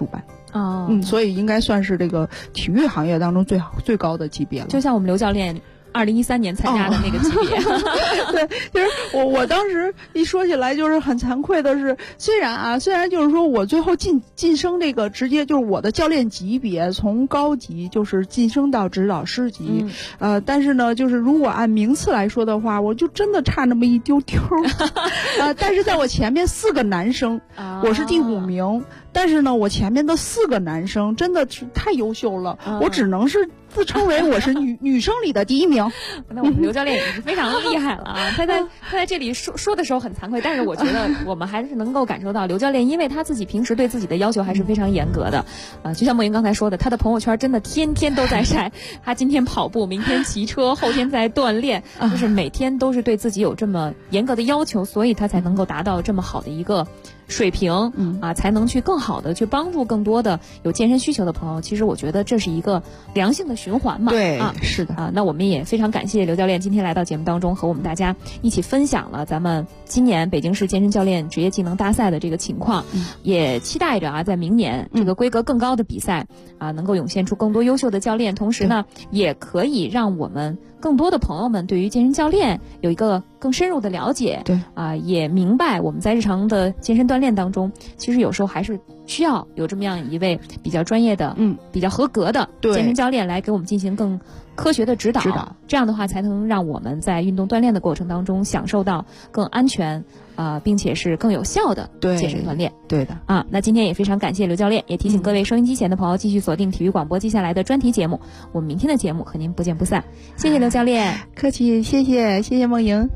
所以应该算是这个体育行业当中最高的级别了。 就像我们刘教练2013年参加的那个级别。 对，其实我当时一说起来就是很惭愧的是，虽然就是说我最后晋升这个直接就是我的教练级别从高级就是晋升到指导师级，但是呢，就是如果按名次来说的话，我就真的差那么一丢丢。但是在我前面4个男生，我是第5名。但是呢，我前面的4个男生真的是太优秀了，我只能是自称为我是女生里的第1名。 那我们刘教练也是非常厉害了啊！他在这里说的时候很惭愧，但是我觉得我们还是能够感受到刘教练，因为他自己平时对自己的要求还是非常严格的。就像莫莹刚才说的，他的朋友圈真的天天都在晒，他今天跑步，明天骑车，后天在锻炼，就是每天都是对自己有这么严格的要求，所以他才能够达到这么好的一个水平，才能去更好的去帮助更多的有健身需求的朋友。其实我觉得这是一个良性的循环嘛。 对，是的那我们也非常感谢刘教练今天来到节目当中，和我们大家一起分享了咱们今年北京市健身教练职业技能大赛的这个情况，也期待着在明年这个规格更高的比赛能够涌现出更多优秀的教练，同时呢，也可以让我们更多的朋友们对于健身教练有一个更深入的了解， 对也明白我们在日常的健身锻炼当中，其实有时候还是需要有这么样一位比较专业的、比较合格的健身教练来给我们进行更科学的指导，这样的话才能让我们在运动锻炼的过程当中享受到更安全并且是更有效的健身锻炼。 对的那今天也非常感谢刘教练，也提醒各位收音机前的朋友继续锁定体育广播接下来的专题节目，我们明天的节目和您不见不散。谢谢刘教练， 客气，谢谢梦莹。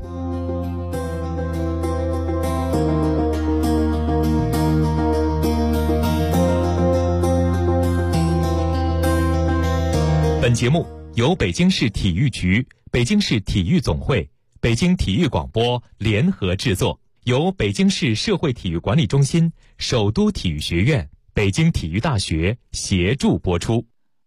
本节目由北京市体育局、北京市体育总会、北京体育广播联合制作，由北京市社会体育管理中心、首都体育学院、北京体育大学协助播出。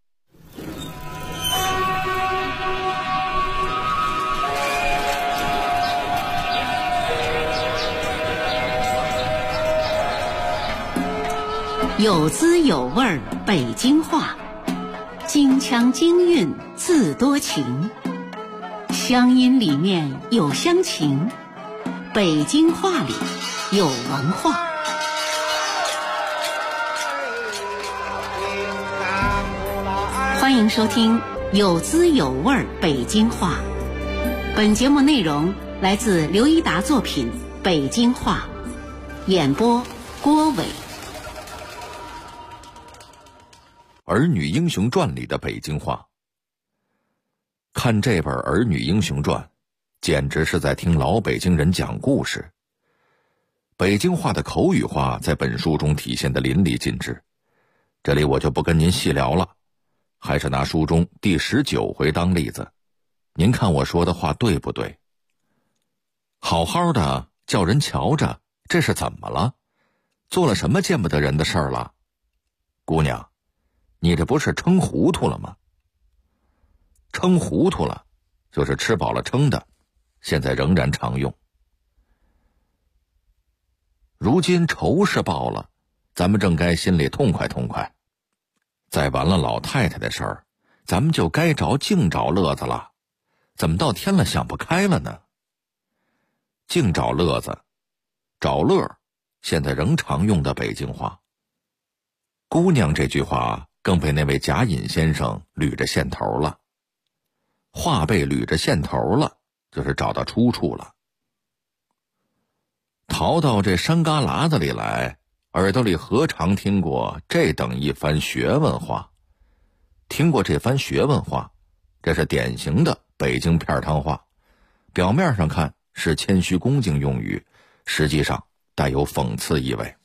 有滋有味儿北京话，京腔京韵自多情，乡音里面有乡情，北京话里有文化。欢迎收听有滋有味儿北京话。本节目内容来自刘一达作品《北京话》，演播郭伟。 《儿女英雄传》里的北京话。看这本《儿女英雄传》，简直是在听老北京人讲故事。北京话的口语化在本书中体现得淋漓尽致，这里我就不跟您细聊了，还是拿书中第19回当例子，您看我说的话对不对？好好的叫人瞧着，这是怎么了？做了什么见不得人的事儿了？姑娘，你这不是撑糊涂了吗？撑糊涂了就是吃饱了撑的，现在仍然常用。如今仇是报了，咱们正该心里痛快痛快。再完了老太太的事儿，咱们就该净找乐子了，怎么到天了想不开了呢？净找乐子，找乐，现在仍常用的北京话。姑娘这句话更被那位贾隐先生捋着线头了。话被捋着线头了，就是找到出处了。逃到这山旮旯子里来，耳朵里何尝听过这等一番学问话？听过这番学问话，这是典型的北京片汤话，表面上看是谦虚恭敬用语，实际上带有讽刺意味。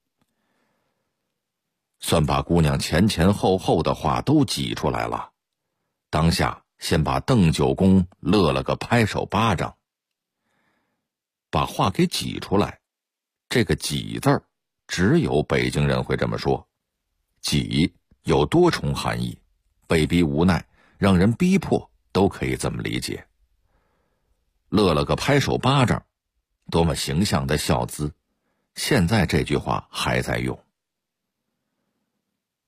算把姑娘前后后的话都挤出来了，当下先把邓九公乐了个拍手巴掌。把话给挤出来，这个挤字儿只有北京人会这么说。挤有多重含义，被逼无奈，让人逼迫，都可以这么理解。乐了个拍手巴掌，多么形象的笑姿，现在这句话还在用。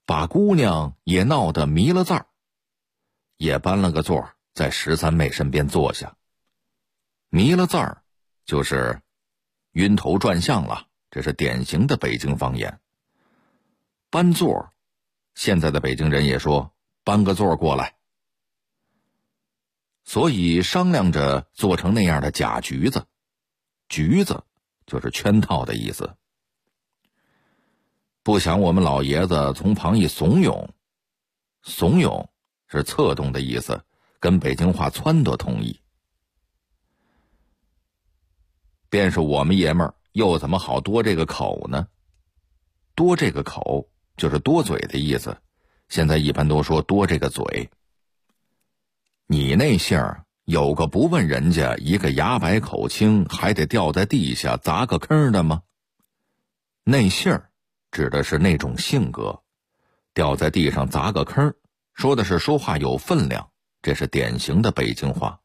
把姑娘也闹得迷了字儿，也搬了个座在13妹身边坐下。迷了字儿就是晕头转向了，这是典型的北京方言。搬座，现在的北京人也说搬个座过来。所以商量着做成那样的假局子，局子就是圈套的意思。不想我们老爷子从旁一怂恿，怂恿是策动的意思，跟北京话撺掇同义。便是我们爷们儿又怎么好多这个口呢？多这个口就是多嘴的意思，现在一般都说多这个嘴。你那姓儿有个不问人家一个牙白口青还得掉在地下砸个坑的吗？那姓儿指的是那种性格，掉在地上砸个坑，说的是说话有分量，这是典型的北京话。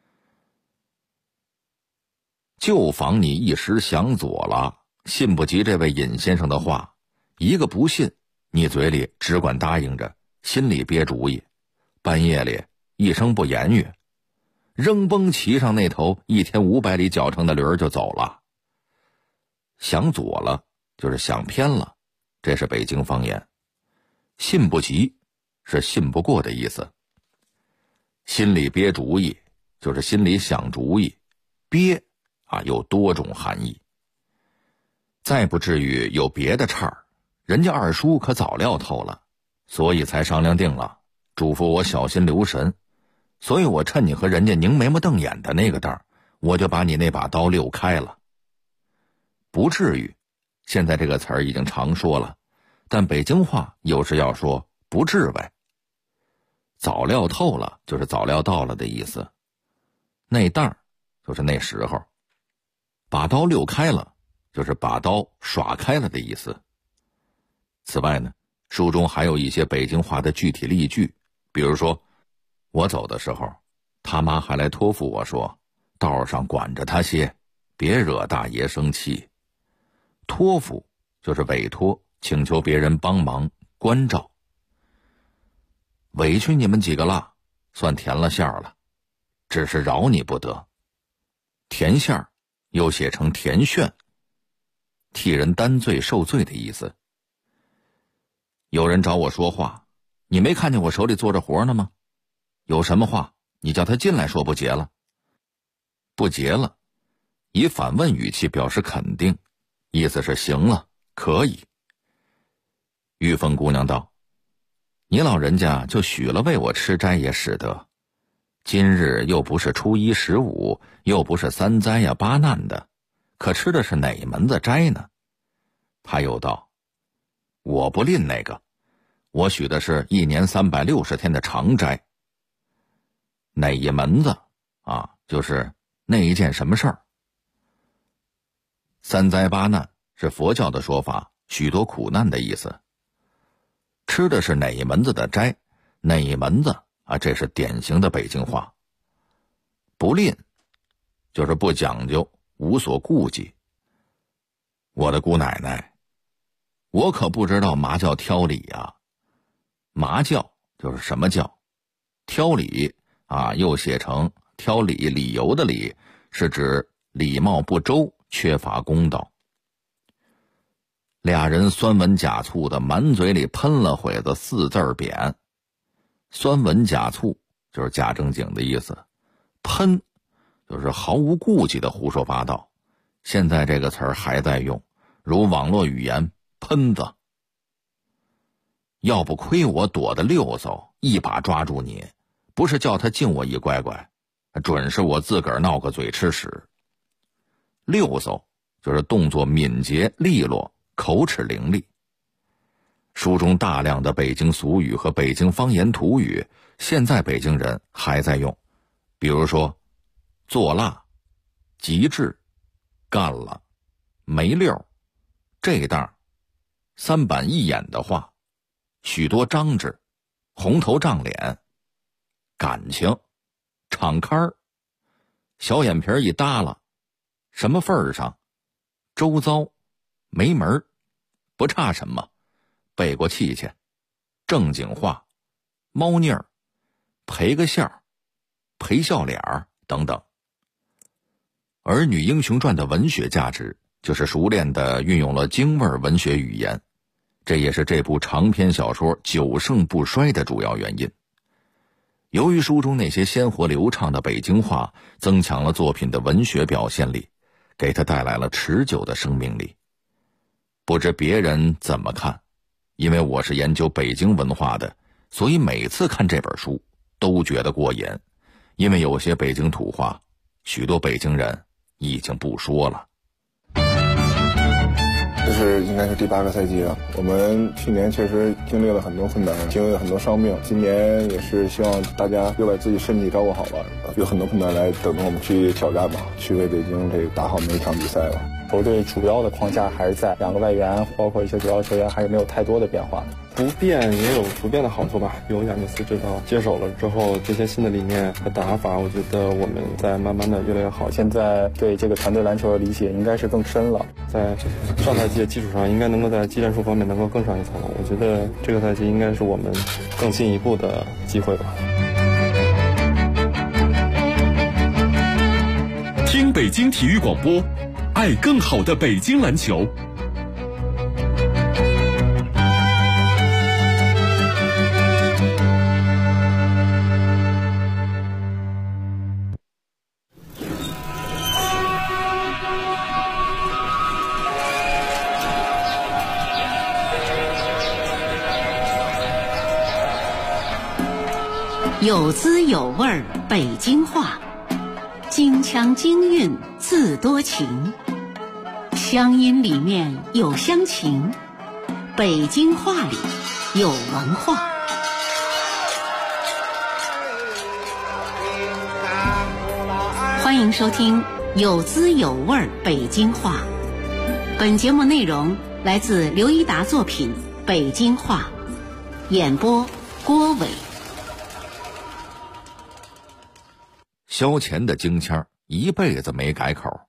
就防你一时想左了，信不及这位尹先生的话，一个不信，你嘴里只管答应着，心里憋主意，半夜里一声不言语，扔崩骑上那头1天500里脚程的驴儿就走了。想左了就是想偏了，这是北京方言。信不及是信不过的意思。心里憋主意就是心里想主意，憋有多种含义。再不至于有别的岔儿，人家二叔可早料透了，所以才商量定了，嘱咐我小心留神。所以我趁你和人家拧眉毛瞪眼的那个当儿，我就把你那把刀溜开了。不至于，现在这个词儿已经常说了，但北京话有时要说不至呗。早料透了就是早料到了的意思，那当儿就是那时候。把刀溜开了就是把刀耍开了的意思。此外呢，书中还有一些北京话的具体例句，比如说我走的时候，他妈还来托付我说，道上管着他些，别惹大爷生气。托付就是委托，请求别人帮忙关照。委屈你们几个了，算填了线了，只是饶你不得。填线又写成填炫，替人担罪受罪的意思。有人找我说话，你没看见我手里做着活呢吗？有什么话你叫他进来说，不结了。不结了，以反问语气表示肯定，意思是行了，可以。玉凤姑娘道，你老人家就许了为我吃斋也使得，今日又不是初一15，又不是3灾呀8难的，可吃的是哪门子斋呢？他又道，我不吝那个，我许的是1年360天的长斋。哪一门子就是那一件什么事儿。3灾8难是佛教的说法，许多苦难的意思。吃的是哪一门子的斋，哪一门子这是典型的北京话。不吝就是不讲究，无所顾忌。我的姑奶奶，我可不知道嘛叫挑理啊。嘛叫就是什么叫，挑理又写成挑理，理由的理，是指礼貌不周，缺乏公道。俩人酸文假醋的满嘴里喷了会子4字匾。酸文假醋就是假正经的意思，喷就是毫无顾忌的胡说八道。现在这个词儿还在用，如网络语言喷子。要不亏我躲得溜嗖，一把抓住你，不是叫他敬我一乖乖，准是我自个儿闹个嘴吃屎。溜嗖就是动作敏捷利落，口齿伶俐。书中大量的北京俗语和北京方言土语，现在北京人还在用，比如说做辣、极致、干了、没溜、这当、3板一眼的话、许多张纸、红头胀脸、感情、敞开儿、小眼皮一耷拉、什么份儿上、周遭、没门儿、不差什么、背过气去、 正经话、猫腻儿、赔个线儿、赔笑脸儿等等。而《女英雄传》的文学价值就是熟练地运用了京味文学语言，这也是这部长篇小说久盛不衰的主要原因。由于书中那些鲜活流畅的北京话增强了作品的文学表现力，给它带来了持久的生命力。不知别人怎么看，因为我是研究北京文化的，所以每次看这本书都觉得过瘾，因为有些北京土话，许多北京人已经不说了。 这是应该是第8个赛季了，我们去年确实经历了很多困难，经历了很多伤病，今年也是希望大家又把自己身体照顾好了，有很多困难来等着我们去挑战吧，去为北京这个打好每一场比赛了。 球队主要的框架还是在2个外援，包括一些主要球员还是没有太多的变化。 不变也有不变的好处吧。有亚尼斯指导接手了之后，这些新的理念和打法，我觉得我们在慢慢的越来越好。 现在对这个团队篮球的理解应该是更深了， 在上赛季的基础上，应该能够在技战术方面能够更上一层楼。我觉得这个赛季应该是我们更进一步的机会吧。 听北京体育广播，爱更好的北京篮球。 有滋有味北京话，京腔京韵自多情，乡音里面有乡情，北京话里有文化。欢迎收听有滋有味北京话。本节目内容来自刘一达作品《北京话》，演播郭伟。 萧乾的京腔一辈子没改口。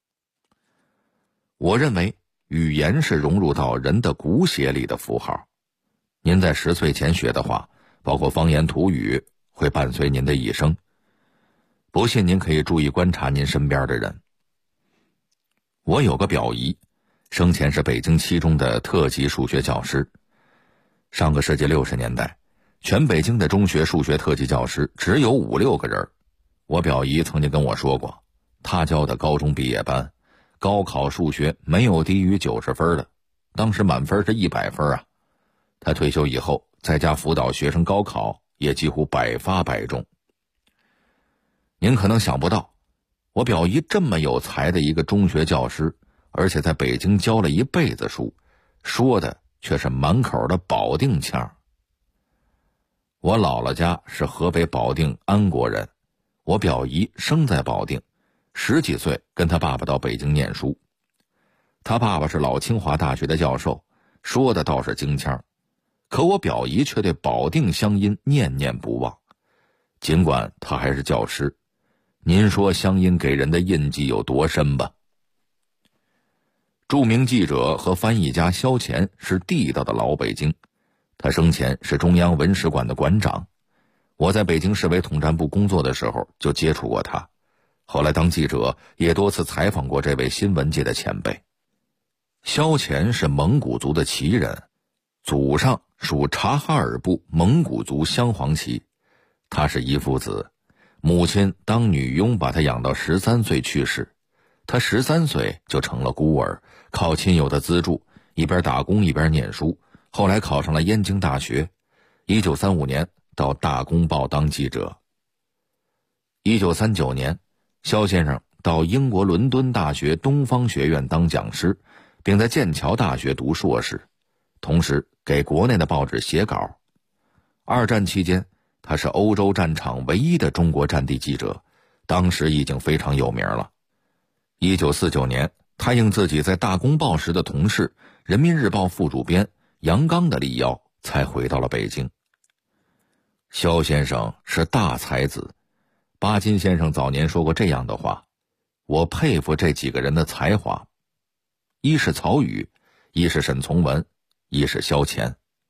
我认为语言是融入到人的骨血里的符号。您在10岁前学的话，包括方言土语，会伴随您的一生。不信您可以注意观察您身边的人。我有个表姨，生前是北京7中的特级数学教师。上个世纪60年代，全北京的中学数学特级教师只有5、6个人。我表姨曾经跟我说过，她教的高中毕业班，高考数学没有低于90分的，当时满分是100分啊。她退休以后，在家辅导学生高考，也几乎百发百中。您可能想不到，我表姨这么有才的一个中学教师，而且在北京教了一辈子书，说的却是满口的保定腔。我姥姥家是河北保定安国人，我表姨生在保定，10几岁跟他爸爸到北京念书。他爸爸是老清华大学的教授，说的倒是京腔，可我表姨却对保定乡音念念不忘。尽管他还是教师，您说乡音给人的印记有多深吧？著名记者和翻译家萧乾是地道的老北京，他生前是中央文史馆的馆长。我在北京市委统战部工作的时候就接触过他，后来当记者也多次采访过这位新闻界的前辈。萧乾是蒙古族的旗人，祖上属察哈尔部蒙古族镶黄旗。他是一父子，母亲当女佣把他养到13岁去世，他13岁就成了孤儿，靠亲友的资助，一边打工一边念书，后来考上了燕京大学。1935年到大公报当记者。1939年，萧先生到英国伦敦大学东方学院当讲师，并在剑桥大学读硕士，同时给国内的报纸写稿。2战期间，他是欧洲战场唯一的中国战地记者，当时已经非常有名了。1949年，他应自己在大公报时的同事、人民日报副主编杨刚的力邀，才回到了北京。萧先生是大才子，巴金先生早年说过这样的话，我佩服这几个人的才华，一是曹禺，一是沈从文，一是萧乾。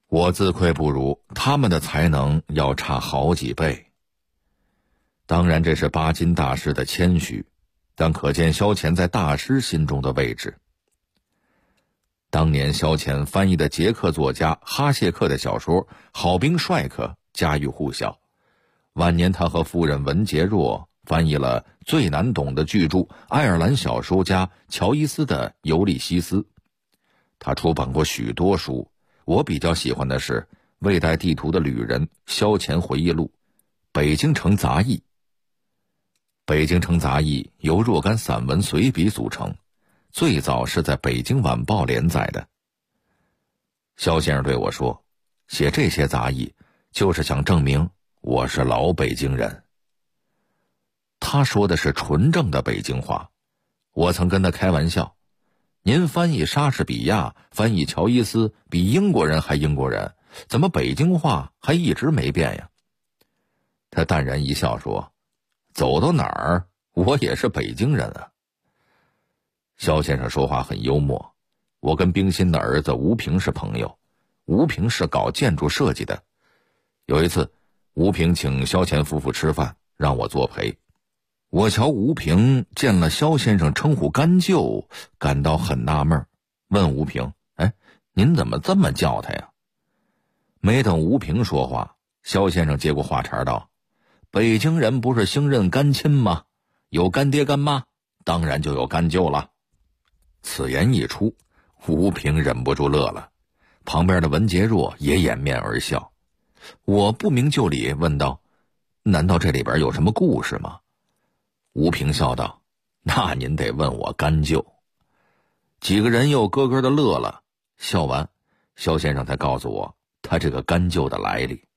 我自愧不如，他们的才能要差好几倍。当然这是巴金大师的谦虚，但可见萧乾在大师心中的位置。当年萧乾翻译的捷克作家哈谢克的小说《好兵帅克》家喻户晓，晚年他和夫人文洁若翻译了最难懂的巨著爱尔兰小说家乔伊斯的《尤利西斯》。他出版过许多书，我比较喜欢的是《未带地图的旅人》萧乾回忆录、《北京城杂役》。《北京城杂役》由若干散文随笔组成，最早是在《北京晚报》连载的。萧先生对我说，写这些杂役就是想证明我是老北京人。他说的是纯正的北京话，我曾跟他开玩笑，您翻译莎士比亚、翻译乔伊斯比英国人还英国人，怎么北京话还一直没变呀？他淡然一笑说，走到哪儿我也是北京人啊。萧先生说话很幽默，我跟冰心的儿子吴平是朋友，吴平是搞建筑设计的。有一次吴平请萧乾夫妇吃饭，让我作陪。我瞧吴平见了萧先生称呼干舅，感到很纳闷，问吴平，您怎么这么叫他呀？没等吴平说话，萧先生接过话茬道，北京人不是兴认干亲吗？有干爹干妈，当然就有干舅了。此言一出，吴平忍不住乐了，旁边的文洁若也掩面而笑。我不明就里问道，难道这里边有什么故事吗？吴平笑道，那您得问我干舅。几个人又咯咯的乐了，笑完萧先生才告诉我他这个干舅的来历。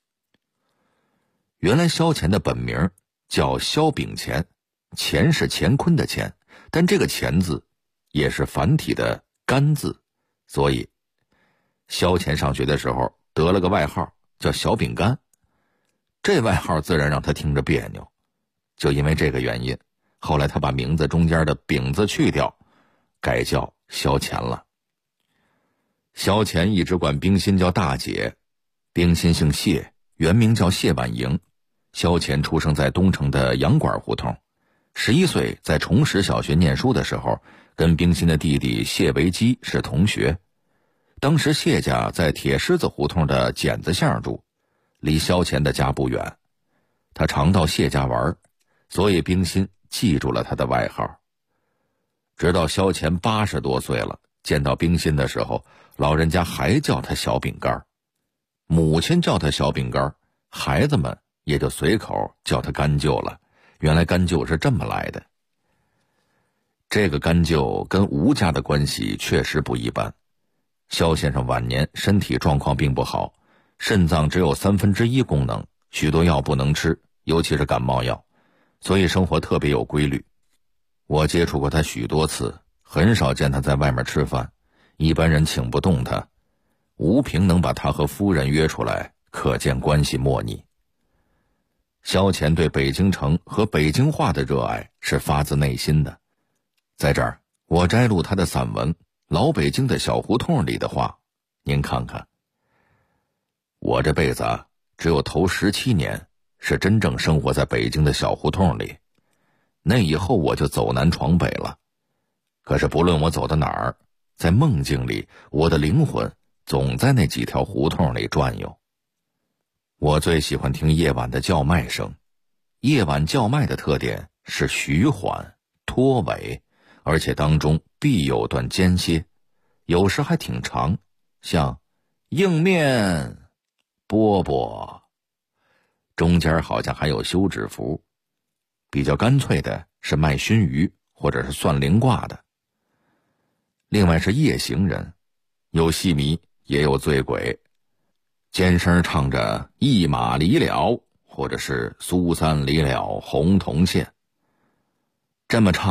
原来萧乾的本名叫萧秉乾，乾是乾坤的乾，但这个乾字也是繁体的干字，所以萧乾上学的时候得了个外号叫小饼干，这外号自然让他听着别扭。就因为这个原因，后来他把名字中间的饼字去掉，改叫萧乾了。萧乾一直管冰心叫大姐，冰心姓谢，原名叫谢婉莹。萧乾出生在东城的洋馆胡同，11岁在崇实小学念书的时候，跟冰心的弟弟谢维基是同学。当时谢家在铁狮子胡同的剪子巷住，离萧乾的家不远。他常到谢家玩，所以冰心记住了他的外号。直到萧乾80多岁了，见到冰心的时候，老人家还叫他小饼干，母亲叫他小饼干，孩子们也就随口叫他干舅了。原来干舅是这么来的。这个干舅跟吴家的关系确实不一般。萧先生晚年身体状况并不好，肾脏只有1/3功能，许多药不能吃，尤其是感冒药，所以生活特别有规律。我接触过他许多次，很少见他在外面吃饭，一般人请不动他。吴平能把他和夫人约出来，可见关系莫逆。萧乾对北京城和北京话的热爱是发自内心的。在这儿我摘录他的散文《老北京的小胡同》里的话，您看看。我这辈子只有头17年是真正生活在北京的小胡同里，那以后我就走南闯北了。可是不论我走到哪儿，在梦境里，我的灵魂总在那几条胡同里转悠。我最喜欢听夜晚的叫卖声，夜晚叫卖的特点是徐缓、拖尾，而且当中必有段间歇，有时还挺长，像硬面、饽饽，中间好像还有休止符。比较干脆的是卖熏鱼或者是算灵卦的。另外是夜行人，有戏迷也有醉鬼，尖声唱着一马离了，或者是苏三离了红铜线，这么唱